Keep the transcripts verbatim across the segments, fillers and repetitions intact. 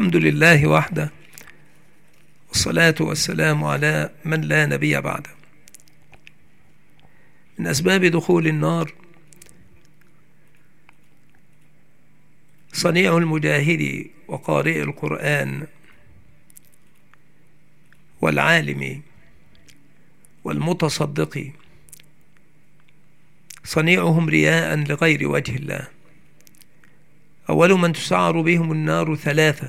الحمد لله وحده، والصلاة والسلام على من لا نبي بعده. من أسباب دخول النار صنيع المجاهد وقارئ القرآن والعالم والمتصدق، صنيعهم رياء لغير وجه الله. أول من تسعر بهم النار ثلاثة،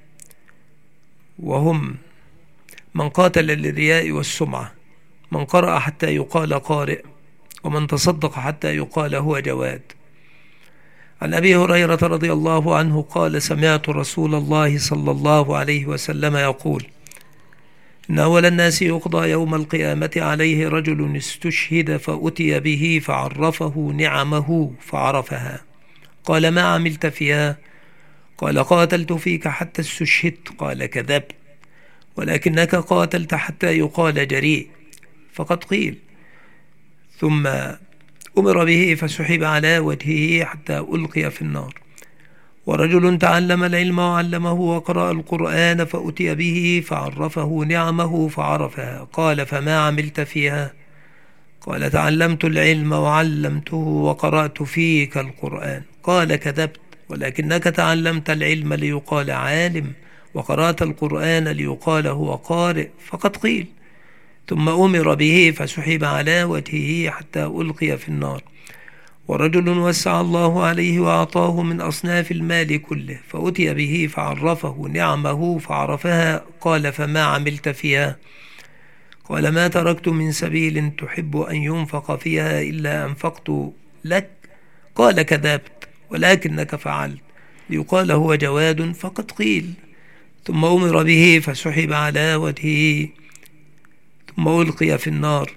وهم من قاتل للرياء والسمعة، من قرأ حتى يقال قارئ، ومن تصدق حتى يقال هو جواد. عن أبي هريرة رضي الله عنه قال: سمعت رسول الله صلى الله عليه وسلم يقول: إن أول الناس يقضى يوم القيامة عليه رجل استشهد فأتي به فعرفه نعمه فعرفها. قال: ما عملت فيها؟ قال: قاتلت فيك حتى استشهدت. قال: كذبت، ولكنك قاتلت حتى يقال جريء. فقد قيل. ثم أمر به فسحب على وجهه حتى ألقي في النار. ورجل تعلم العلم وعلمه وقرأ القرآن فأتي به فعرفه نعمه فعرفها. قال: فما عملت فيها؟ قال: تعلمت العلم وعلمته وقرأت فيك القرآن. قال: كذبت، ولكنك تعلمت العلم ليقال عالم، وقرأت القرآن ليقال هو قارئ. فقد قيل. ثم أمر به فسحب على وجهه حتى ألقي في النار. ورجل وسع الله عليه وأعطاه من أصناف المال كله فأتي به فعرفه نعمه فعرفها. قال: فما عملت فيها؟ قال: ما تركت من سبيل تحب أن ينفق فيها إلا أنفقت لك. قال: كذبت، ولكنك فعلت ليقال هو جواد. فقد قيل. ثم أمر به فسحب على وجهه ثم ألقي في النار.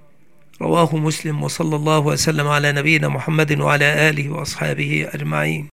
رواه مسلم. وصلى الله وسلم على نبينا محمد وعلى آله وأصحابه أجمعين.